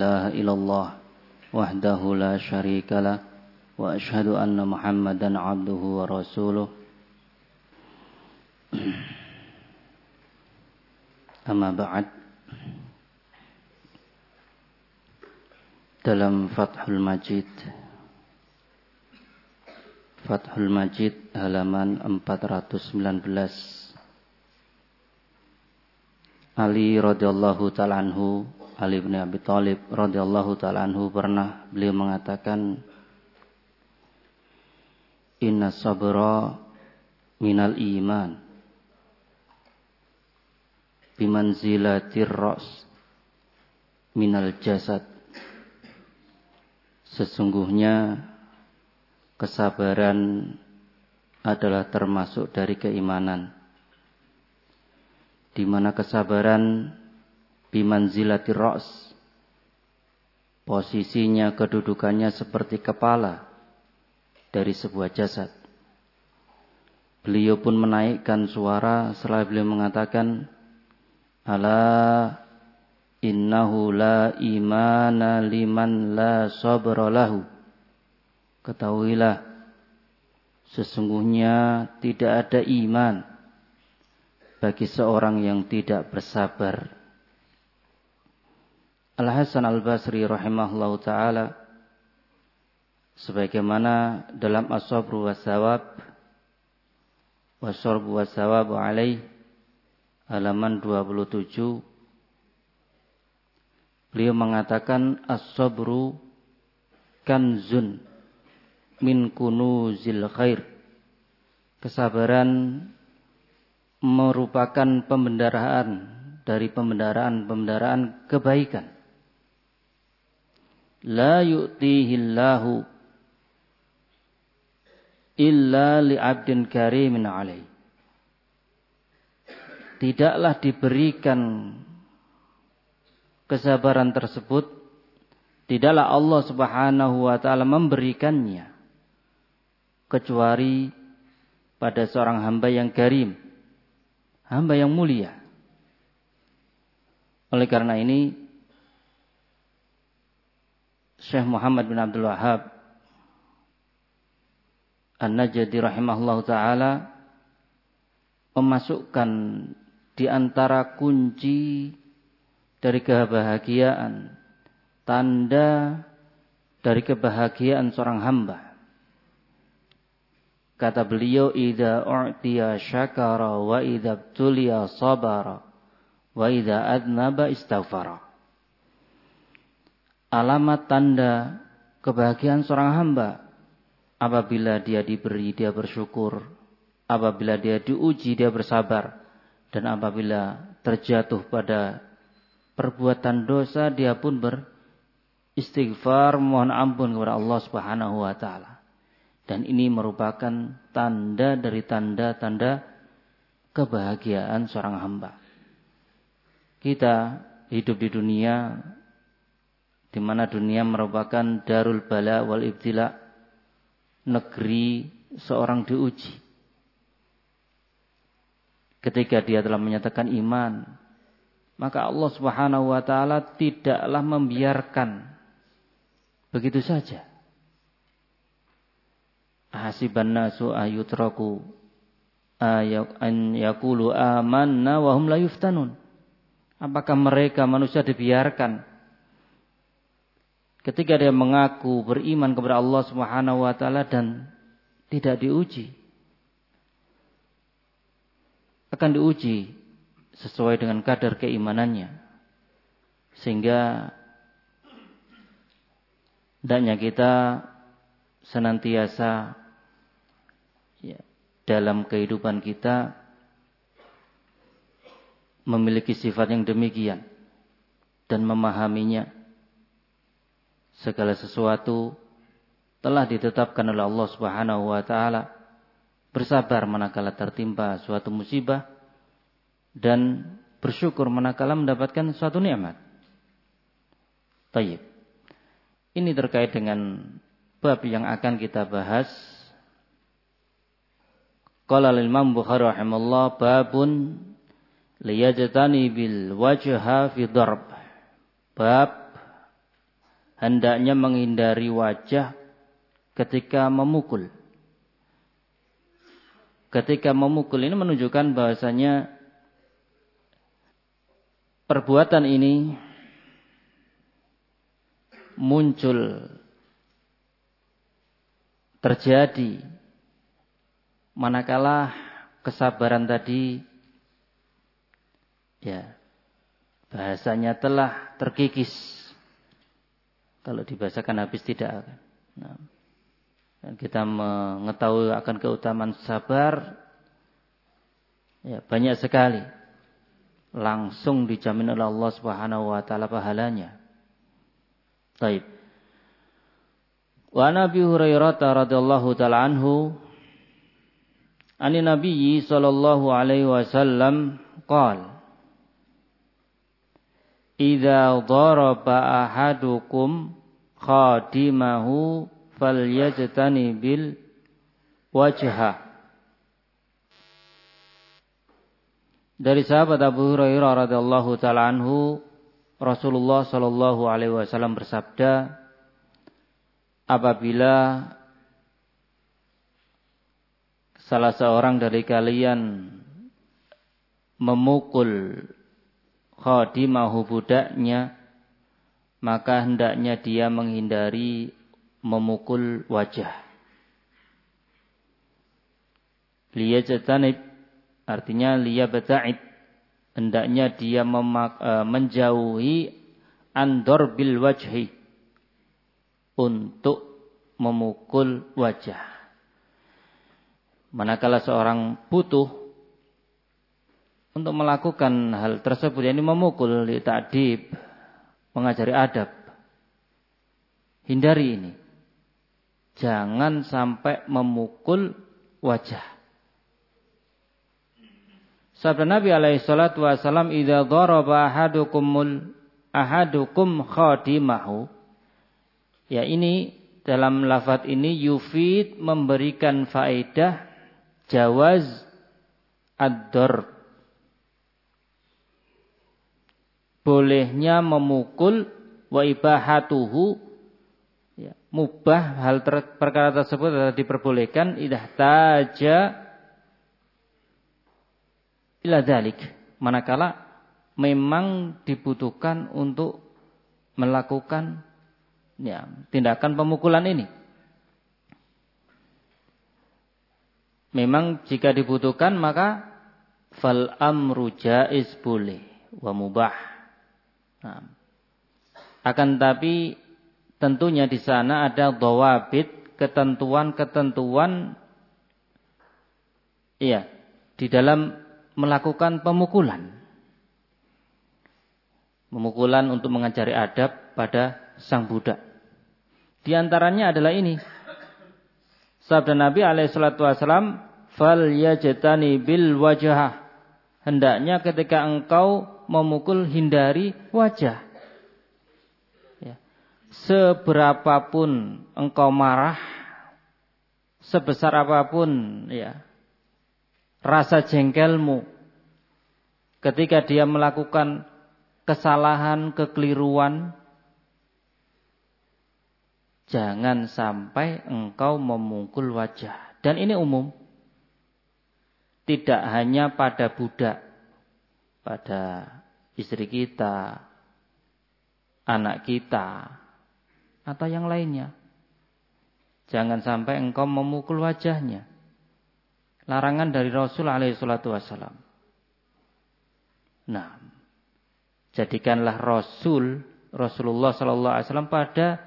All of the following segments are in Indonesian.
إله إلا الله وحده لا شريك له وأشهد أن محمدا عبده ورسوله أما بعد. Dalam Fathul Majid halaman 419, Ali radhiyallahu ta'ala anhu, Ali bin Abi Thalib radhiyallahu ta'ala anhu pernah beliau mengatakan, inna sabra minal iman bimanzilatir ra's minal jasad. Sesungguhnya kesabaran adalah termasuk dari keimanan, di mana kesabaran bimanzilatir ra's, posisinya, kedudukannya seperti kepala dari sebuah jasad. Beliau pun menaikkan suara setelah beliau mengatakan, ala innahu la imana liman la sabra lahu. Ketahuilah, sesungguhnya tidak ada iman bagi seorang yang tidak bersabar. Al-Hasan Al-Basri rahimahullahu ta'ala, sebagaimana dalam As-Sabru was-Sawab was-Sarbu was-Sawabu alaih halaman 27, beliau mengatakan, as-sabru kanzun min kunuzil khair. Kesabaran merupakan pembendaraan dari pembendaraan kebaikan. La yu'tihillahu illa li'abdin karimin alaih. Tidaklah diberikan kesabaran tersebut, tidaklah Allah Subhanahu wa ta'ala memberikannya kecuali pada seorang hamba yang karim, hamba yang mulia. Oleh karena ini, Syekh Muhammad bin Abdul Wahhab An-Najdi rahimahullah ta'ala memasukkan di antara kunci dari kebahagiaan, tanda dari kebahagiaan seorang hamba. Kata beliau, idza u'tiya syakara wa idza btuliya sabara wa idza adnaba istaghfara. Alamat tanda kebahagiaan seorang hamba, apabila dia diberi, dia bersyukur, apabila dia diuji, dia bersabar, dan apabila terjatuh pada perbuatan dosa, dia pun beristighfar, mohon ampun kepada Allah Subhanahu wa ta'ala. Dan ini merupakan tanda dari tanda-tanda kebahagiaan seorang hamba. Kita hidup di dunia, di mana dunia merupakan darul bala wal ibtila, negeri seorang diuji. Ketika dia telah menyatakan iman, maka Allah Subhanahu wa ta'ala tidaklah membiarkan begitu saja. Hasiban nasu ayutraku an yaqulu amanna wa hum la yuftanun. Apakah mereka manusia dibiarkan ketika dia mengaku beriman kepada Allah Subhanahu wa ta'ala dan tidak diuji? Akan diuji sesuai dengan kadar keimanannya. Sehingga hendaknya kita senantiasa dalam kehidupan kita memiliki sifat yang demikian dan memahaminya. Segala sesuatu telah ditetapkan oleh Allah Subhanahu wa ta'ala. Bersabar manakala tertimpa suatu musibah, dan bersyukur manakala mendapatkan suatu nikmat. Tayyib. Ini terkait dengan bab yang akan kita bahas. Qala al-Imam Bukhari rahimahullah, babun liyajtani bil wajha fi darb. Bab hendaknya menghindari wajah ketika memukul. Ketika memukul ini menunjukkan bahwasanya perbuatan ini muncul, terjadi manakala kesabaran tadi ya bahasanya telah terkikis. Kalau dibahasakan habis tidak. Nah, dan kita mengetahui akan keutamaan sabar ya banyak sekali. Langsung dijamin oleh Allah Subhanahu wa taala pahalanya. Baik. Wa Nabi Hurairah radhiyallahu taala anhu an Nabi sallallahu alaihi wasallam qala idza daraba ahadukum khadimahu falyajtani bil wajha. Dari sahabat Abu Hurairah radhiyallahu taala anhu, Rasulullah sallallahu alaihi wasallam bersabda, apabila salah seorang dari kalian memukul khadimahu budaknya, maka hendaknya dia menghindari memukul wajah. Liyajtanib artinya liyabta'id, hendaknya dia menjauhi andor bil wajhi, untuk memukul wajah. Manakala seorang butuh untuk melakukan hal tersebut, yakni memukul, li ta'dib, mengajari adab, hindari ini. Jangan sampai memukul wajah. Sabda Nabi alaihi salatu wasallam, idza daraba ahadukum khadimahu. Ya, ini dalam lafaz ini yufid, memberikan faedah jawaz ad-darb, bolehnya memukul, wa ibahatuhu, ya, mubah perkara tersebut diperbolehkan idah taja ila dzalik, manakala memang dibutuhkan untuk melakukan ya tindakan pemukulan ini. Memang jika dibutuhkan maka fal amru jaiz, boleh, wa mubah. Nah, akan tapi tentunya di sana ada dhawabit, ketentuan-ketentuan iya di dalam melakukan pemukulan. Pemukulan untuk mengajari adab pada sang budak. Di antaranya adalah ini. Sabda Nabi alaihi salatu wasallam, fal yajtani bil wajhah. Hendaknya ketika engkau memukul, hindari wajah. Ya. Seberapapun engkau marah, sebesar apapun ya rasa jengkelmu ketika dia melakukan kesalahan, kekeliruan, jangan sampai engkau memukul wajah. Dan ini umum. Tidak hanya pada budak, pada istri kita, anak kita, atau yang lainnya. Jangan sampai engkau memukul wajahnya. Larangan dari Rasul alaihi salatu wassalam. Nah, jadikanlah Rasulullah sallallahu alaihi wasallam pada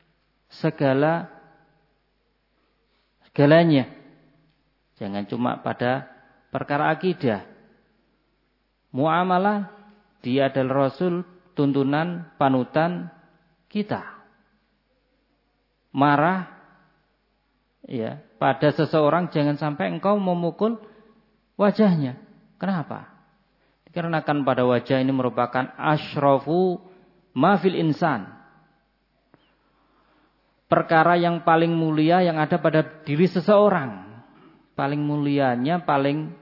segalanya. Jangan cuma pada perkara akidah. Muamalah, dia adalah Rasul, tuntunan, panutan kita. Marah ya pada seseorang, jangan sampai engkau memukul wajahnya. Kenapa? Dikarenakan pada wajah ini merupakan asyrafu ma fil insan, perkara yang paling mulia yang ada pada diri seseorang. Paling mulianya, paling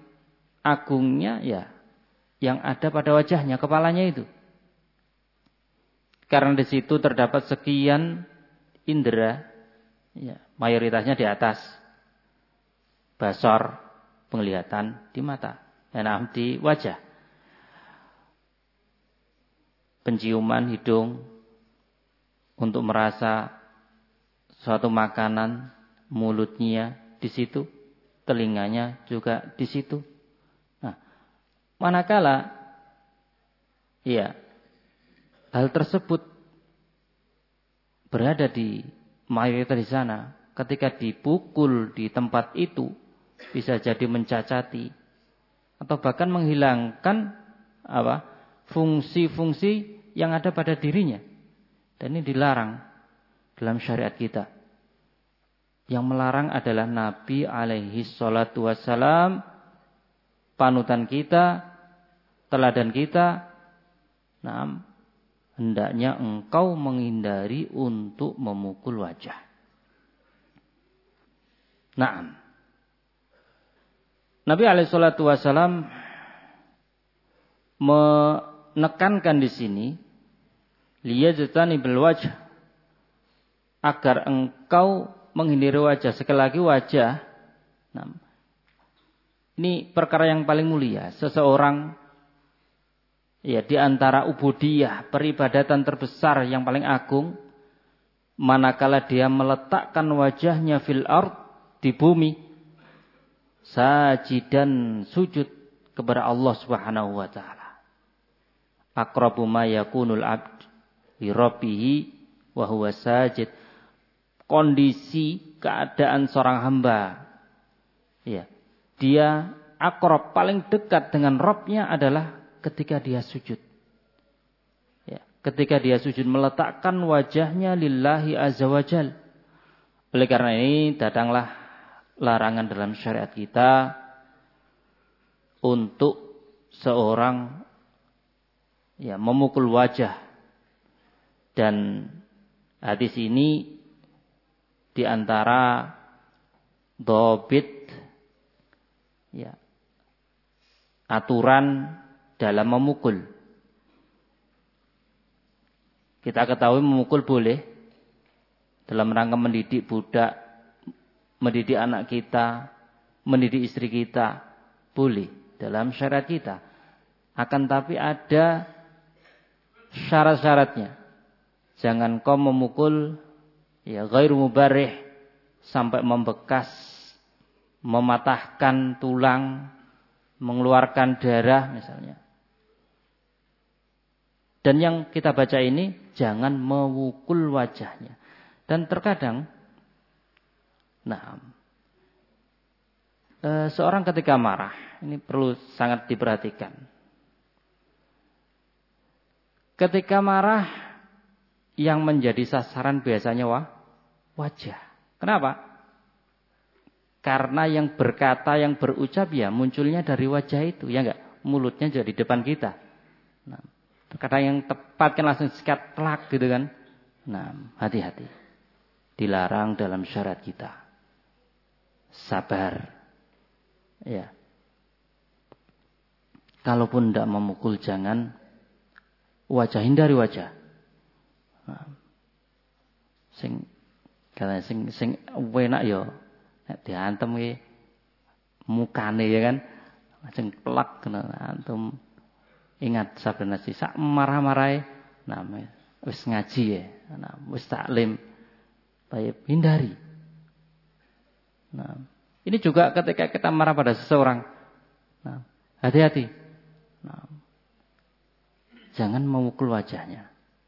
agungnya ya yang ada pada wajahnya, kepalanya itu. Karena di situ terdapat sekian indera, ya, mayoritasnya di atas. Basar, penglihatan di mata, dan di wajah. Penciuman hidung untuk merasa suatu makanan, mulutnya di situ, telinganya juga di situ. Nah, manakala ya hal tersebut berada di mayoritas di sana, ketika dipukul di tempat itu bisa jadi mencacati atau bahkan menghilangkan fungsi-fungsi yang ada pada dirinya. Dan ini dilarang dalam syariat kita. Yang melarang adalah Nabi alaihi salatu wassalam, panutan kita, teladan kita. Nah, hendaknya engkau menghindari untuk memukul wajah. Naam. Nabi alaihi salatu wassalam menekankan di sini, liyajtanibil wajh, agar engkau menghindari wajah. Sekali lagi wajah. Nah, ini perkara yang paling mulia. Seseorang ya di antara ubudiyah, peribadatan terbesar yang paling agung, manakala dia meletakkan wajahnya fil ard, di bumi, sajidan, sujud kepada Allah Subhanahu wa taala. Aqrabu ma yakunul abd li rabbih wa huwa sajid. Kondisi keadaan seorang hamba, ya, dia aqrab, paling dekat dengan Rabbnya adalah ketika dia sujud. Ya, ketika dia sujud meletakkan wajahnya lillahi azza wajal. Oleh karena ini datanglah larangan dalam syariat kita untuk seorang ya memukul wajah. Dan hadis ini di antara dhabit ya aturan dalam memukul. Kita ketahui memukul boleh dalam rangka mendidik budak, mendidik anak kita, mendidik istri kita, boleh dalam syariat kita. Akan tapi ada syarat-syaratnya. Jangan kau memukul ya ghairu mubarrih sampai membekas, mematahkan tulang, mengeluarkan darah misalnya. Dan yang kita baca ini jangan memukul wajahnya. Dan terkadang seorang ketika marah, ini perlu sangat diperhatikan. Ketika marah, yang menjadi sasaran biasanya wajah. Kenapa? Karena yang berkata, yang berucap ya munculnya dari wajah itu, ya enggak? Mulutnya jadi depan kita. Nah, kata yang tepat kan langsung sikat telak gitu kan. Nah, hati-hati. Dilarang dalam syariat kita. Sabar. Ya. Kalaupun tidak memukul jangan wajah, hindari wajah. Nah, sing enak ya nek diantem ki mukane ya kan. Sing pelak kena antum. Ingat sabda Nabi sak marah-marahe wis ngaji ya. Nah, wis taklim. Baik, hindari. Nah, ini juga ketika kita marah pada seseorang. Nah, hati-hati. Nah, jangan memukul wajahnya.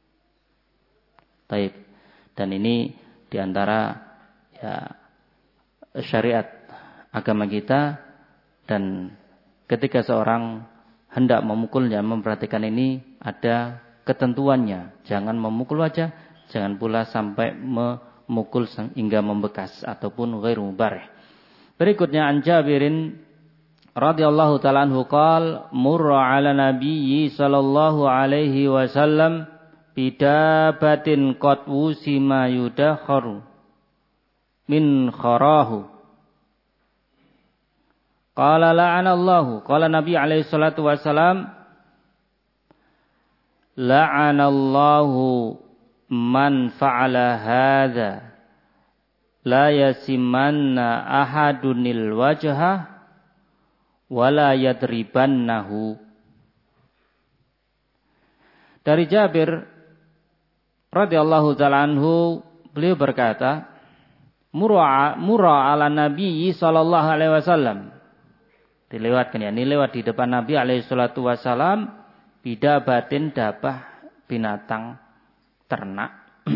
Baik. Dan ini diantara ya syariat agama kita, dan ketika seorang hendak memukulnya, memperhatikan ini ada ketentuannya. Jangan memukul wajah, jangan pula sampai memukul hingga membekas ataupun ghairu mubarrih. Berikutnya an Jabirin radhiyallahu ta'ala anhu qala murra 'ala nabiyyi sallallahu alaihi wasallam bidabatin qad wusima yudakharu min kharahu. Qala la'anallahu, qala Nabi alaihi salatu wasalam la'anallahu man fa'ala hadza la yasimanna ahadunil wajha wala yadribannahu. Dari Jabir radhiyallahu ta'ala anhu, beliau berkata, mura ala Nabi sallallahu alaihi wasallam. Dilewatkan ya, ini lewat di depan Nabi alaihi salatu wasallam, bidabatin dabah binatang ternak.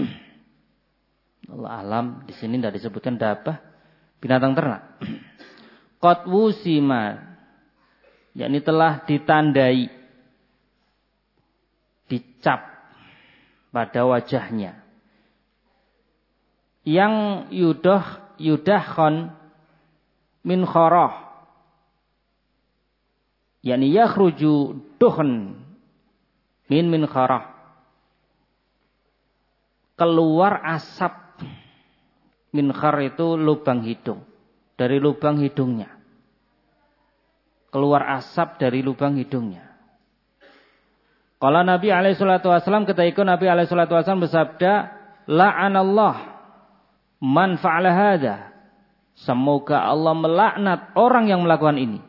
Allah alam, di sini tidak disebutkan dabah binatang ternak. Qad wusima, yakni telah ditandai, dicap pada wajahnya. Yang yudahkhon min kharah, yakni yakhruju duhn min kharah, keluar asap. Min khar itu lubang hidung, dari lubang hidungnya keluar asap dari lubang hidungnya. Kalau Nabi alaihi salatu wasallam, ketika itu Nabi alaihi salatu wasallam bersabda, la'anallah man fa'ala hadza, semoga Allah melaknat orang yang melakukan ini.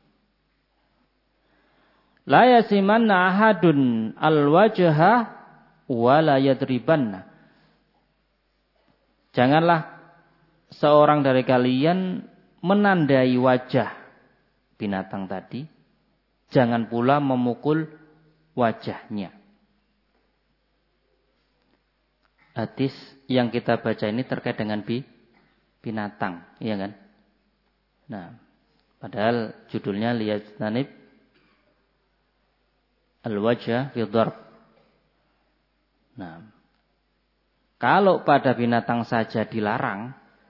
La yasimanna ahadun alwajha wa la yadribanna, janganlah seorang dari kalian menandai wajah binatang tadi, jangan pula memukul wajahnya. Hadis yang kita baca ini terkait dengan binatang, iya kan? Nah, padahal judulnya liyajtanib al-wajha fi dharb. Nah, kalau pada binatang saja dilarang,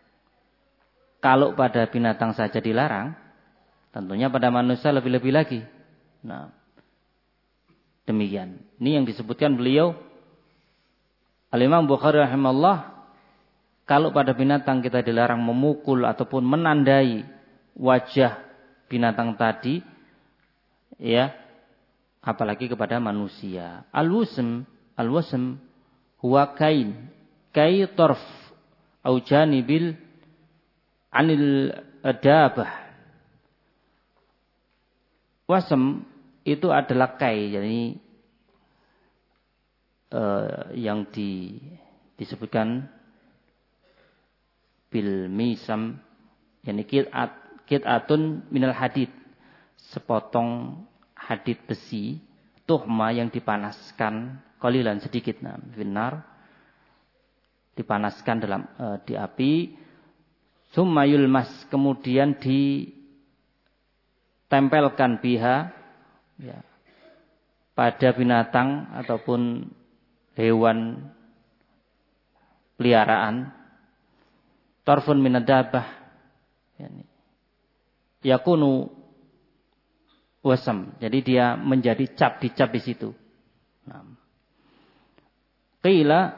tentunya pada manusia lebih-lebih lagi. Nah, demikian. Ini yang disebutkan beliau Al-Imam Bukhari rahimahullah, kalau pada binatang kita dilarang memukul ataupun menandai wajah binatang tadi, ya, apalagi kepada manusia. Al-wasm huwa kain torf au janibil anil dabah. Wasm itu adalah kai, jadi yang disebutkan bil misam, yakni qit'atun minal hadid, sepotong hadid besi, tuhma yang dipanaskan qalilan sedikit, binar, dipanaskan dalam di api, summa yulmas, kemudian ditempelkan biha, ya, pada binatang ataupun hewan peliharaan, tarfun minadabah, yakunu wasam, jadi dia menjadi dicap di situ. Qila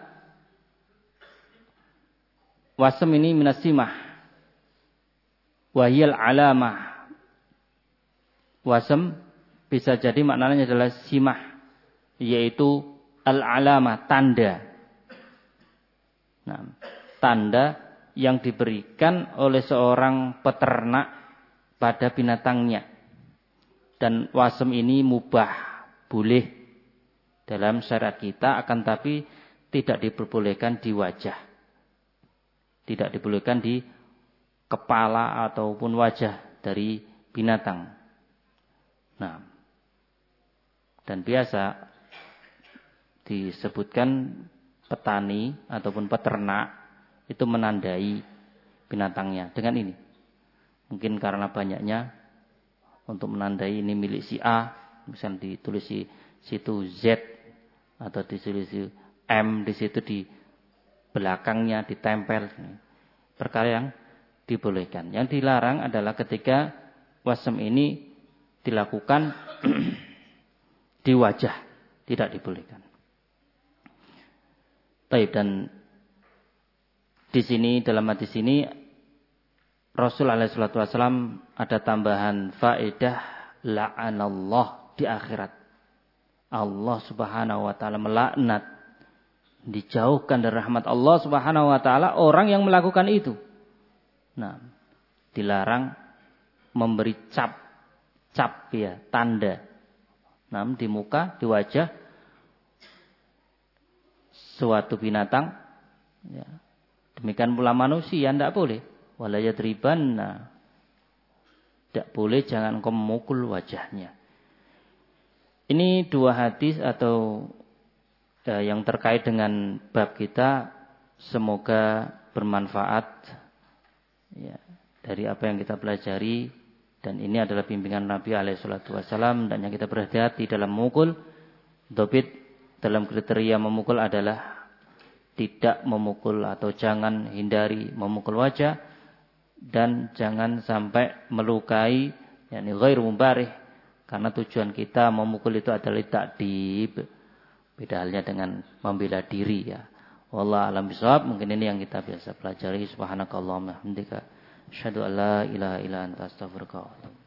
wasam ini minasimah wahiyal alamah. Wasam bisa jadi maknanya adalah simah, yaitu al-alamah, tanda. Nah, tanda yang diberikan oleh seorang peternak pada binatangnya. Dan wasem ini mubah, boleh dalam syariat kita, akan tapi tidak diperbolehkan di wajah. Tidak diperbolehkan di kepala ataupun wajah dari binatang. Nah, dan biasa disebutkan petani ataupun peternak itu menandai binatangnya dengan ini. Mungkin karena banyaknya, untuk menandai ini milik si A, misalnya ditulis di situ Z atau ditulis di M, di situ di belakangnya ditempel. Perkara yang dibolehkan. Yang dilarang adalah ketika wasem ini dilakukan di wajah, tidak dibolehkan. Baik, dan di sini dalam hadis ini Rasul alaihi salatu wasallam ada tambahan faedah la'anallah di akhirat. Allah Subhanahu wa taala melaknat, dijauhkan dari rahmat Allah Subhanahu wa taala orang yang melakukan itu. Nah, dilarang memberi cap ya, tanda. Nah, di muka, di wajah suatu binatang, ya. Demikian pula manusia tidak boleh. Wala yadribanna. Tidak boleh, jangan kau memukul wajahnya. Ini dua hadis atau yang terkait dengan bab kita, semoga bermanfaat ya, dari apa yang kita pelajari. Dan ini adalah bimbingan Nabi SAW. Dan yang kita berhati-hati dalam memukul, dobit dalam kriteria memukul adalah tidak memukul atau jangan hindari memukul wajah. Dan jangan sampai melukai, yakni ghairu mubarih, karena tujuan kita memukul itu adalah ta'dib. Beda halnya dengan membela diri ya. Wallahu a'lam bishawab. Mungkin ini yang kita biasa pelajari. Subhanakallahumma hamdika asyhadu an la ilaha illa anta astaghfiruka wa atubu ilaik.